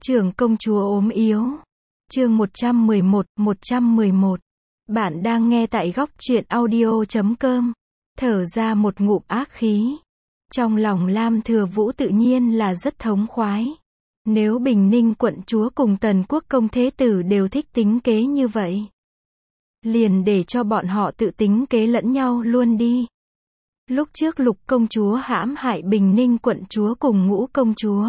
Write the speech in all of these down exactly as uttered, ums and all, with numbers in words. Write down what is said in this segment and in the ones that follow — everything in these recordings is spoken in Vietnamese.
Trưởng công chúa ốm yếu. Chương một trăm mười một, một trăm mười một. Bạn đang nghe tại góc truyện audio chấm com. Thở ra một ngụm ác khí. Trong lòng Lam Thừa Vũ tự nhiên là rất thống khoái. Nếu Bình Ninh quận chúa cùng Tần Quốc công thế tử đều thích tính kế như vậy, liền để cho bọn họ tự tính kế lẫn nhau luôn đi. Lúc trước Lục công chúa hãm hại Bình Ninh quận chúa cùng Ngũ công chúa,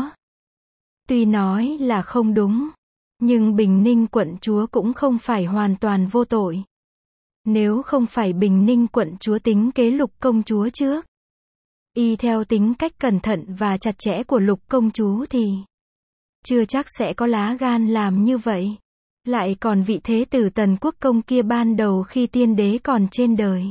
tuy nói là không đúng, nhưng Bình Ninh quận chúa cũng không phải hoàn toàn vô tội. Nếu không phải Bình Ninh quận chúa tính kế Lục công chúa trước, y theo tính cách cẩn thận và chặt chẽ của Lục công chúa thì chưa chắc sẽ có lá gan làm như vậy. Lại còn vị thế tử Tần Quốc công kia ban đầu khi tiên đế còn trên đời,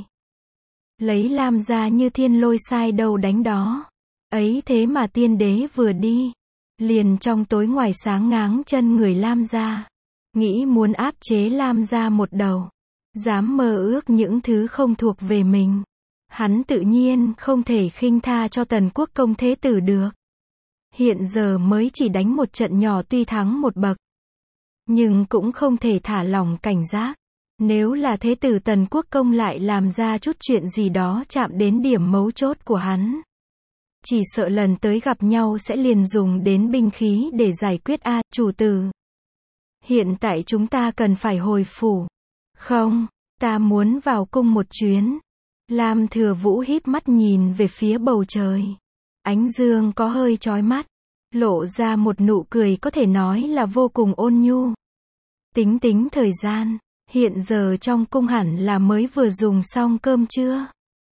lấy Lam gia như thiên lôi sai đâu đánh đó. Ấy thế mà tiên đế vừa đi, liền trong tối ngoài sáng ngáng chân người Lam gia, nghĩ muốn áp chế Lam gia một đầu, dám mơ ước những thứ không thuộc về mình. Hắn tự nhiên không thể khinh tha cho Tần Quốc công thế tử được. Hiện giờ mới chỉ đánh một trận nhỏ tuy thắng một bậc, nhưng cũng không thể thả lỏng cảnh giác. Nếu là thế tử Tần Quốc công lại làm ra chút chuyện gì đó chạm đến điểm mấu chốt của hắn, chỉ sợ lần tới gặp nhau sẽ liền dùng đến binh khí để giải quyết. A, chủ tử, hiện tại chúng ta cần phải hồi phủ. Không, ta muốn vào cung một chuyến. Lam Thừa Vũ híp mắt nhìn về phía bầu trời. Ánh dương có hơi chói mắt, lộ ra một nụ cười có thể nói là vô cùng ôn nhu. Tính tính thời gian, hiện giờ trong cung hẳn là mới vừa dùng xong cơm trưa.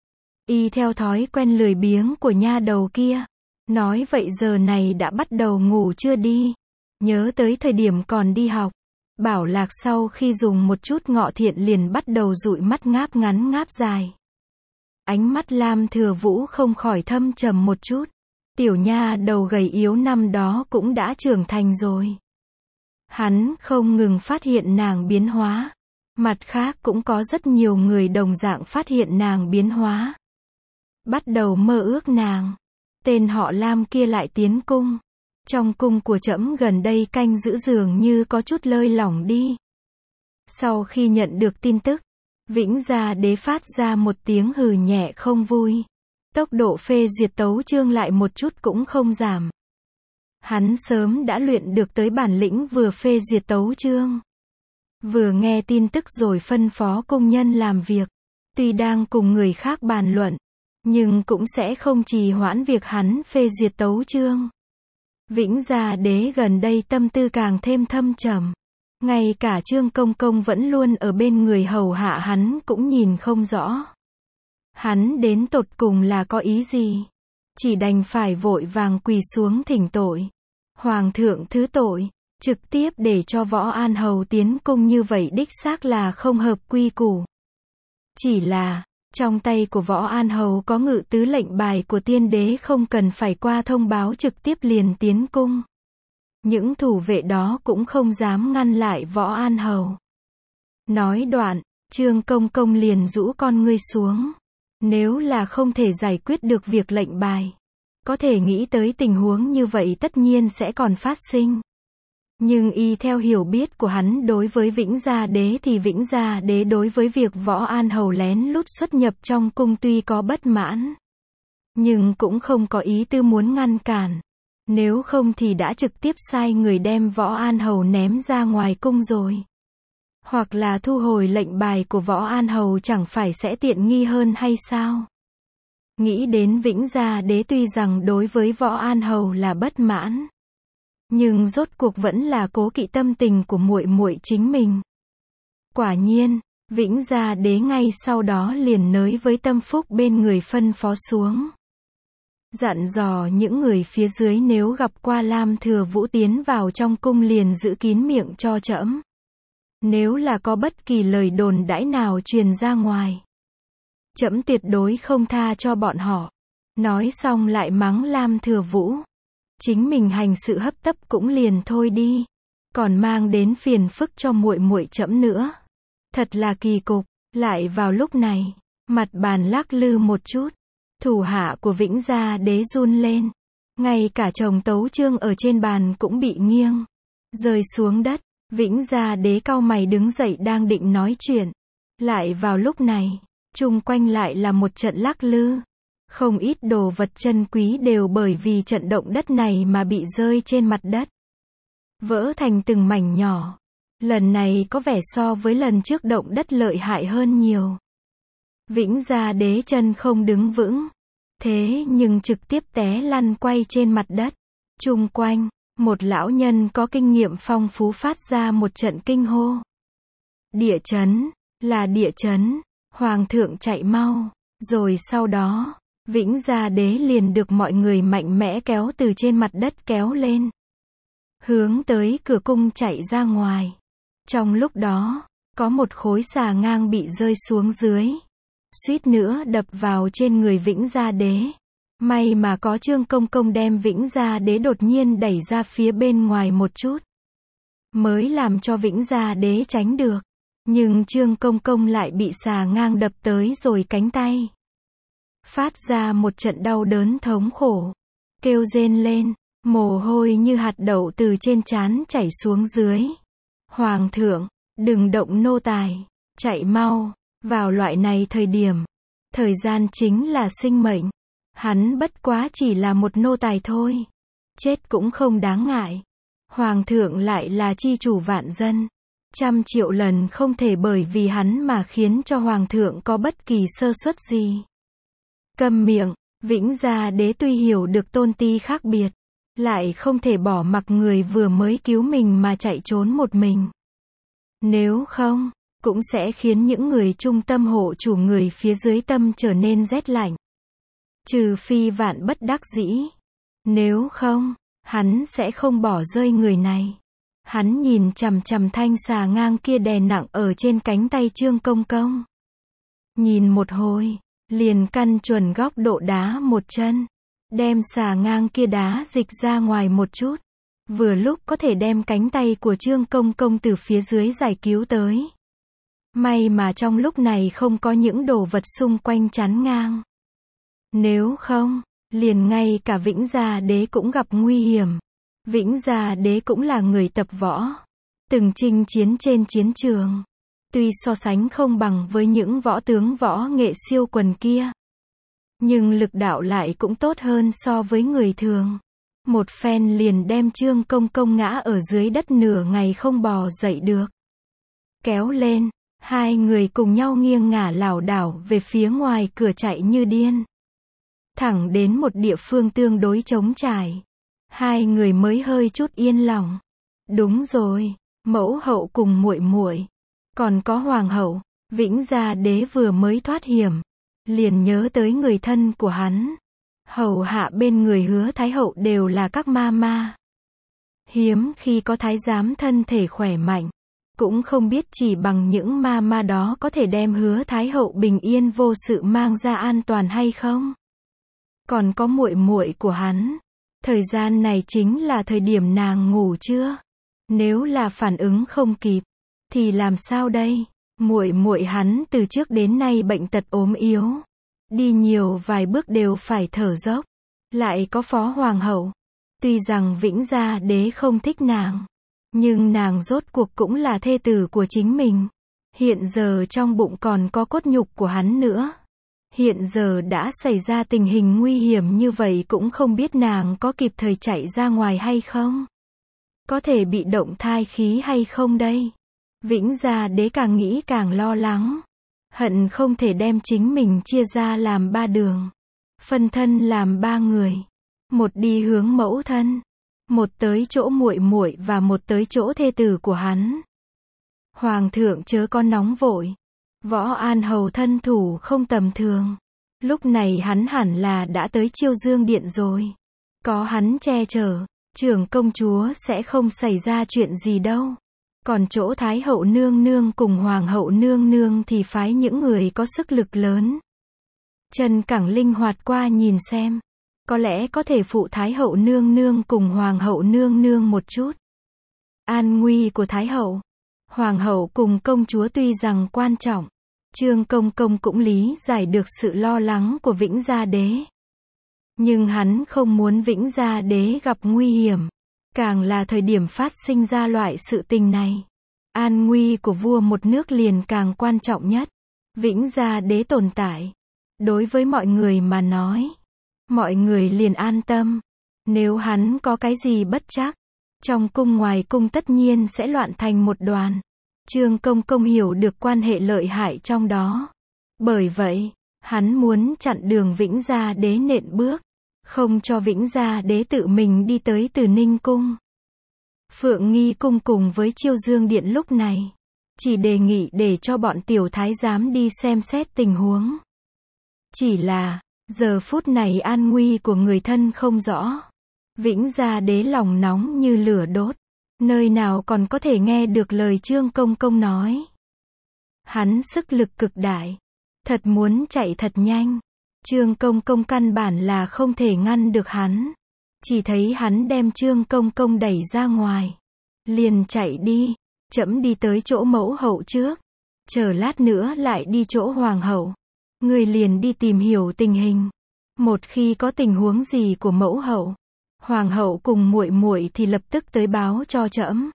Y theo thói quen lười biếng của nha đầu kia, nói vậy giờ này đã bắt đầu ngủ chưa đi. Nhớ tới thời điểm còn đi học, Bảo Lạc sau khi dùng một chút ngọ thiện liền bắt đầu dụi mắt ngáp ngắn ngáp dài. Ánh mắt Lam Thừa Vũ không khỏi thâm trầm một chút. Tiểu nha đầu gầy yếu năm đó cũng đã trưởng thành rồi. Hắn không ngừng phát hiện nàng biến hóa. Mặt khác cũng có rất nhiều người đồng dạng phát hiện nàng biến hóa. Bắt đầu mơ ước nàng. Tên họ Lam kia lại tiến cung. Trong cung của trẫm gần đây canh giữ dường như có chút lơi lỏng đi. Sau khi nhận được tin tức, Vĩnh Gia Đế phát ra một tiếng hừ nhẹ không vui. Tốc độ phê duyệt tấu chương lại một chút cũng không giảm. Hắn sớm đã luyện được tới bản lĩnh vừa phê duyệt tấu chương, vừa nghe tin tức rồi phân phó công nhân làm việc. Tuy đang cùng người khác bàn luận, nhưng cũng sẽ không trì hoãn việc hắn phê duyệt tấu chương. Vĩnh Gia Đế gần đây tâm tư càng thêm thâm trầm. Ngay cả Trương Công Công vẫn luôn ở bên người hầu hạ hắn cũng nhìn không rõ. Hắn đến tột cùng là có ý gì? Chỉ đành phải vội vàng quỳ xuống thỉnh tội. Hoàng thượng thứ tội, trực tiếp để cho Võ An Hầu tiến cung như vậy đích xác là không hợp quy củ. Chỉ là, trong tay của Võ An Hầu có ngự tứ lệnh bài của tiên đế, không cần phải qua thông báo trực tiếp liền tiến cung. Những thủ vệ đó cũng không dám ngăn lại Võ An Hầu. Nói đoạn, Trương Công Công liền rũ con ngươi xuống. Nếu là không thể giải quyết được việc lệnh bài, có thể nghĩ tới tình huống như vậy tất nhiên sẽ còn phát sinh. Nhưng y theo hiểu biết của hắn đối với Vĩnh Gia Đế thì Vĩnh Gia Đế đối với việc Võ An Hầu lén lút xuất nhập trong cung tuy có bất mãn, nhưng cũng không có ý tư muốn ngăn cản. Nếu không thì đã trực tiếp sai người đem Võ An Hầu ném ra ngoài cung rồi. Hoặc là thu hồi lệnh bài của Võ An Hầu chẳng phải sẽ tiện nghi hơn hay sao? Nghĩ đến Vĩnh Gia Đế tuy rằng đối với Võ An Hầu là bất mãn, nhưng rốt cuộc vẫn là cố kỵ tâm tình của muội muội chính mình. Quả nhiên, Vĩnh Gia Đế ngay sau đó liền nới với tâm phúc bên người phân phó xuống. Dặn dò những người phía dưới nếu gặp qua Lam Thừa Vũ tiến vào trong cung liền giữ kín miệng cho trẫm. Nếu là có bất kỳ lời đồn đãi nào truyền ra ngoài, trẫm tuyệt đối không tha cho bọn họ. Nói xong lại mắng Lam Thừa Vũ. Chính mình hành sự hấp tấp cũng liền thôi đi, còn mang đến phiền phức cho muội muội trẫm nữa. Thật là kỳ cục. Lại vào lúc này, mặt bàn lắc lư một chút, thủ hạ của Vĩnh Gia Đế run lên. Ngay cả chồng tấu chương ở trên bàn cũng bị nghiêng. rơi xuống đất. Vĩnh Gia Đế cau mày đứng dậy đang định nói chuyện. Lại vào lúc này, chung quanh lại là một trận lắc lư. Không ít đồ vật chân quý đều bởi vì trận động đất này mà bị rơi trên mặt đất. Vỡ thành từng mảnh nhỏ. Lần này có vẻ so với lần trước động đất lợi hại hơn nhiều. Vĩnh Gia Đế chân không đứng vững. Thế nhưng trực tiếp té lăn quay trên mặt đất. Chung quanh, một lão nhân có kinh nghiệm phong phú phát ra một trận kinh hô. Địa chấn, là địa chấn, Hoàng thượng chạy mau. Rồi sau đó, Vĩnh Gia Đế liền được mọi người mạnh mẽ kéo từ trên mặt đất kéo lên. Hướng tới cửa cung chạy ra ngoài. Trong lúc đó, có một khối xà ngang bị rơi xuống dưới. Suýt nữa đập vào trên người Vĩnh Gia Đế. May mà có Trương Công Công đem Vĩnh Gia Đế đột nhiên đẩy ra phía bên ngoài một chút. Mới làm cho Vĩnh Gia Đế tránh được. Nhưng Trương Công Công lại bị xà ngang đập tới rồi cánh tay. Phát ra một trận đau đớn thống khổ. Kêu rên lên, mồ hôi như hạt đậu từ trên trán chảy xuống dưới. Hoàng thượng, đừng động nô tài, chạy mau. Vào loại này thời điểm, thời gian chính là sinh mệnh. Hắn bất quá chỉ là một nô tài thôi. Chết cũng không đáng ngại. Hoàng thượng lại là chi chủ vạn dân. Trăm triệu lần không thể bởi vì hắn mà khiến cho Hoàng thượng có bất kỳ sơ suất gì. Câm miệng, Vĩnh Gia Đế tuy hiểu được tôn ti khác biệt, lại không thể bỏ mặc người vừa mới cứu mình mà chạy trốn một mình. Nếu không, cũng sẽ khiến những người trung tâm hộ chủ người phía dưới tâm trở nên rét lạnh. Trừ phi vạn bất đắc dĩ. Nếu không, hắn sẽ không bỏ rơi người này. Hắn nhìn chằm chằm thanh xà ngang kia đè nặng ở trên cánh tay Trương Công Công. Nhìn một hồi, liền căn chuẩn góc độ đá một chân. Đem xà ngang kia đá dịch ra ngoài một chút. Vừa lúc có thể đem cánh tay của Trương Công Công từ phía dưới giải cứu tới. May mà trong lúc này không có những đồ vật xung quanh chắn ngang. Nếu không, liền ngay cả Vĩnh Gia Đế cũng gặp nguy hiểm. Vĩnh Gia Đế cũng là người tập võ, từng chinh chiến trên chiến trường. Tuy so sánh không bằng với những võ tướng võ nghệ siêu quần kia, nhưng lực đạo lại cũng tốt hơn so với người thường. Một phen liền đem Trương Công Công ngã ở dưới đất nửa ngày không bò dậy được. Kéo lên, hai người cùng nhau nghiêng ngả lảo đảo về phía ngoài cửa chạy như điên. Thẳng đến một địa phương tương đối trống trải. Hai người mới hơi chút yên lòng. Đúng rồi, mẫu hậu cùng muội muội, còn có hoàng hậu. Vĩnh Gia Đế vừa mới thoát hiểm, liền nhớ tới người thân của hắn. Hầu hạ bên người Hứa Thái hậu đều là các ma ma. Hiếm khi có thái giám thân thể khỏe mạnh, cũng không biết chỉ bằng những ma ma đó có thể đem Hứa Thái hậu bình yên vô sự mang ra an toàn hay không. Còn có muội muội của hắn, thời gian này chính là thời điểm nàng ngủ trưa. Nếu là phản ứng không kịp, thì làm sao đây? Muội muội hắn từ trước đến nay bệnh tật ốm yếu, đi nhiều vài bước đều phải thở dốc. Lại có phó hoàng hậu, tuy rằng Vĩnh Gia Đế không thích nàng, nhưng nàng rốt cuộc cũng là thê tử của chính mình. Hiện giờ trong bụng còn có cốt nhục của hắn nữa. Hiện giờ đã xảy ra tình hình nguy hiểm như vậy cũng không biết nàng có kịp thời chạy ra ngoài hay không. Có thể bị động thai khí hay không đây? Vĩnh Gia Đế càng nghĩ càng lo lắng. Hận không thể đem chính mình chia ra làm ba đường. Phân thân làm ba người. Một đi hướng mẫu thân. Một tới chỗ muội muội và một tới chỗ thê tử của hắn. Hoàng thượng chớ có nóng vội. Võ An Hầu thân thủ không tầm thường. Lúc này hắn hẳn là đã tới Chiêu Dương Điện rồi. Có hắn che chở, trưởng công chúa sẽ không xảy ra chuyện gì đâu. Còn chỗ Thái hậu nương nương cùng Hoàng hậu nương nương thì phái những người có sức lực lớn. Trần Cẳng linh hoạt qua nhìn xem. Có lẽ có thể phụ Thái hậu nương nương cùng Hoàng hậu nương nương một chút. An nguy của Thái hậu, Hoàng hậu cùng công chúa tuy rằng quan trọng, Trương Công Công cũng lý giải được sự lo lắng của Vĩnh Gia Đế. Nhưng hắn không muốn Vĩnh Gia Đế gặp nguy hiểm. Càng là thời điểm phát sinh ra loại sự tình này, an nguy của vua một nước liền càng quan trọng nhất. Vĩnh Gia Đế tồn tại, đối với mọi người mà nói, mọi người liền an tâm. Nếu hắn có cái gì bất trắc, trong cung ngoài cung tất nhiên sẽ loạn thành một đoàn. Trương Công Công hiểu được quan hệ lợi hại trong đó. Bởi vậy, hắn muốn chặn đường Vĩnh Gia Đế nện bước, không cho Vĩnh Gia Đế tự mình đi tới Từ Ninh Cung. Phượng Nghi Cung cùng với Chiêu Dương Điện lúc này, chỉ đề nghị để cho bọn tiểu thái giám đi xem xét tình huống. Chỉ là, giờ phút này an nguy của người thân không rõ. Vĩnh Gia Đế lòng nóng như lửa đốt, nơi nào còn có thể nghe được lời Trương Công Công nói. Hắn sức lực cực đại, thật muốn chạy thật nhanh. Trương Công Công căn bản là không thể ngăn được hắn. Chỉ thấy hắn đem Trương Công Công đẩy ra ngoài. Liền chạy đi, chẫm đi tới chỗ mẫu hậu trước. Chờ lát nữa lại đi chỗ hoàng hậu. Người liền đi tìm hiểu tình hình. Một khi có tình huống gì của mẫu hậu, hoàng hậu cùng muội muội thì lập tức tới báo cho trẫm.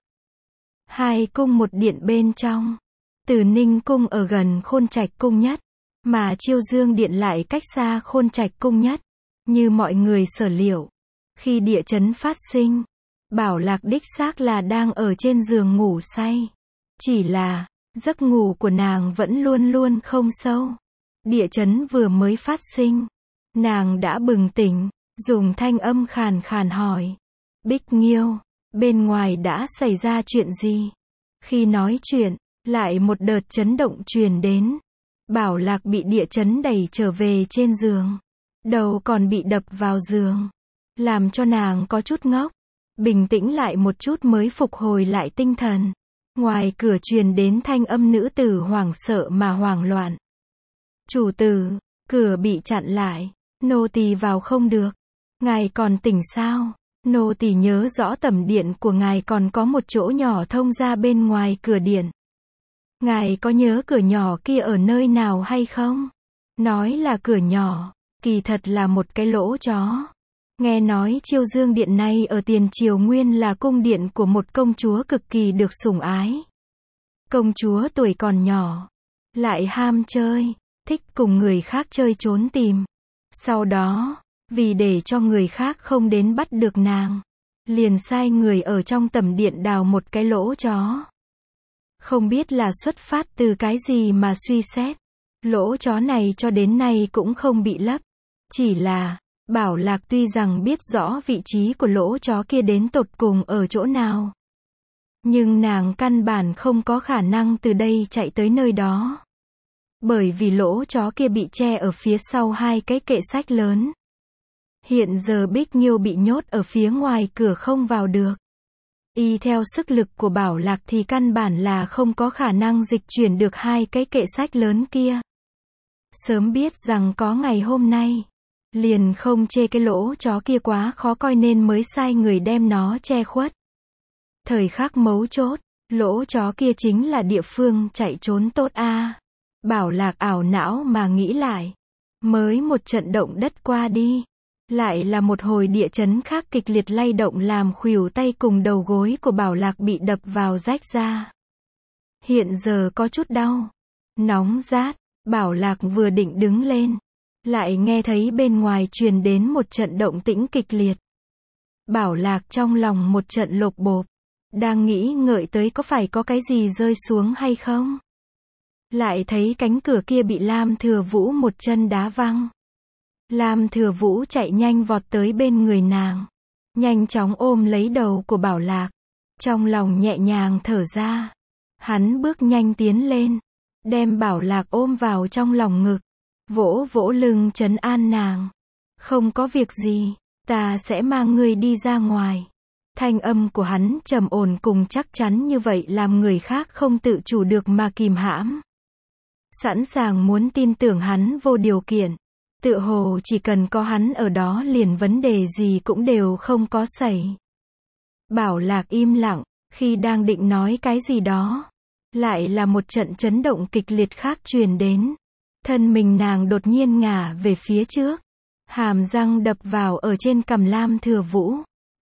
Hai cung một điện bên trong. Từ Ninh Cung ở gần Khôn Trạch Cung nhất, mà Chiêu Dương Điện lại cách xa Khôn Trạch Cung nhất. Như mọi người sở liệu, khi địa chấn phát sinh, Bảo Lạc đích xác là đang ở trên giường ngủ say. Chỉ là, giấc ngủ của nàng vẫn luôn luôn không sâu. Địa chấn vừa mới phát sinh, nàng đã bừng tỉnh, dùng thanh âm khàn khàn hỏi. Bích Nghiêu, bên ngoài đã xảy ra chuyện gì? Khi nói chuyện, lại một đợt chấn động truyền đến. Bảo Lạc bị địa chấn đẩy trở về trên giường. Đầu còn bị đập vào giường. Làm cho nàng có chút ngốc. Bình tĩnh lại một chút mới phục hồi lại tinh thần. Ngoài cửa truyền đến thanh âm nữ tử hoảng sợ mà hoảng loạn. Chủ tử, cửa bị chặn lại. Nô tỳ vào không được. Ngài còn tỉnh sao? Nô tỳ nhớ rõ tẩm điện của ngài còn có một chỗ nhỏ thông ra bên ngoài cửa điện. Ngài có nhớ cửa nhỏ kia ở nơi nào hay không? Nói là cửa nhỏ, kỳ thật là một cái lỗ chó. Nghe nói Chiêu Dương Điện này ở tiền triều nguyên là cung điện của một công chúa cực kỳ được sủng ái. Công chúa tuổi còn nhỏ, lại ham chơi, thích cùng người khác chơi trốn tìm. Sau đó, vì để cho người khác không đến bắt được nàng, liền sai người ở trong tẩm điện đào một cái lỗ chó. Không biết là xuất phát từ cái gì mà suy xét. Lỗ chó này cho đến nay cũng không bị lấp. Chỉ là, Bảo Lạc tuy rằng biết rõ vị trí của lỗ chó kia đến tột cùng ở chỗ nào. Nhưng nàng căn bản không có khả năng từ đây chạy tới nơi đó. Bởi vì lỗ chó kia bị che ở phía sau hai cái kệ sách lớn. Hiện giờ Bích Nghiêu bị nhốt ở phía ngoài cửa không vào được. Y theo sức lực của Bảo Lạc thì căn bản là không có khả năng dịch chuyển được hai cái kệ sách lớn kia. Sớm biết rằng có ngày hôm nay, liền không chê cái lỗ chó kia quá khó coi nên mới sai người đem nó che khuất. Thời khắc mấu chốt, lỗ chó kia chính là địa phương chạy trốn tốt a. À. Bảo Lạc ảo não mà nghĩ lại. Mới một trận động đất qua đi. Lại là một hồi địa chấn khác kịch liệt lay động làm khuỷu tay cùng đầu gối của Bảo Lạc bị đập vào rách ra. Hiện giờ có chút đau. Nóng rát, Bảo Lạc vừa định đứng lên. Lại nghe thấy bên ngoài truyền đến một trận động tĩnh kịch liệt. Bảo Lạc trong lòng một trận lột bột. Đang nghĩ ngợi tới có phải có cái gì rơi xuống hay không. Lại thấy cánh cửa kia bị Lam Thừa Vũ một chân đá văng. Lam Thừa Vũ chạy nhanh vọt tới bên người nàng. Nhanh chóng ôm lấy đầu của Bảo Lạc. Trong lòng nhẹ nhàng thở ra. Hắn bước nhanh tiến lên. Đem Bảo Lạc ôm vào trong lòng ngực. Vỗ vỗ lưng trấn an nàng. Không có việc gì, ta sẽ mang ngươi đi ra ngoài. Thanh âm của hắn trầm ổn cùng chắc chắn như vậy làm người khác không tự chủ được mà kìm hãm. Sẵn sàng muốn tin tưởng hắn vô điều kiện. Tựa hồ chỉ cần có hắn ở đó liền vấn đề gì cũng đều không có xảy. Bảo Lạc im lặng, khi đang định nói cái gì đó. Lại là một trận chấn động kịch liệt khác truyền đến. Thân mình nàng đột nhiên ngả về phía trước. Hàm răng đập vào ở trên cằm Lam Thừa Vũ.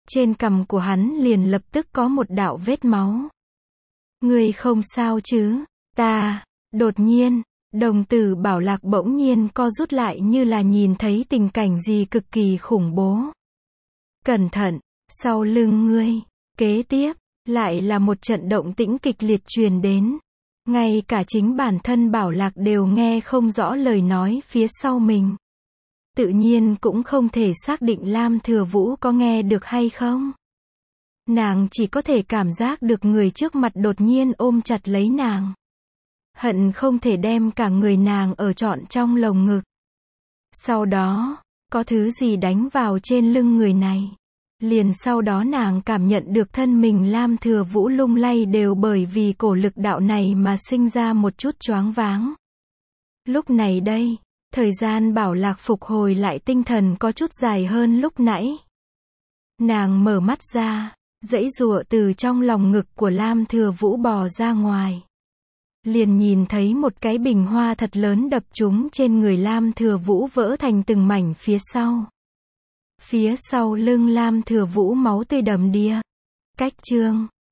Trên cằm của hắn liền lập tức có một đạo vết máu. Ngươi không sao chứ? Ta, đột nhiên, đồng tử Bảo Lạc bỗng nhiên co rút lại như là nhìn thấy tình cảnh gì cực kỳ khủng bố. Cẩn thận, sau lưng ngươi. Kế tiếp, lại là một trận động tĩnh kịch liệt truyền đến. Ngay cả chính bản thân Bảo Lạc đều nghe không rõ lời nói phía sau mình. Tự nhiên cũng không thể xác định Lam Thừa Vũ có nghe được hay không. Nàng chỉ có thể cảm giác được người trước mặt đột nhiên ôm chặt lấy nàng. Hận không thể đem cả người nàng ở trọn trong lồng ngực. Sau đó, có thứ gì đánh vào trên lưng người này. Liền sau đó nàng cảm nhận được thân mình Lam Thừa Vũ lung lay đều bởi vì cổ lực đạo này mà sinh ra một chút choáng váng. Lúc này đây, thời gian Bảo Lạc phục hồi lại tinh thần có chút dài hơn lúc nãy. Nàng mở mắt ra, giãy giụa từ trong lòng ngực của Lam Thừa Vũ bò ra ngoài. Liền nhìn thấy một cái bình hoa thật lớn đập trúng trên người Lam Thừa Vũ vỡ thành từng mảnh phía sau. Phía sau lưng Lam Thừa Vũ máu tươi đầm đìa. Cách chương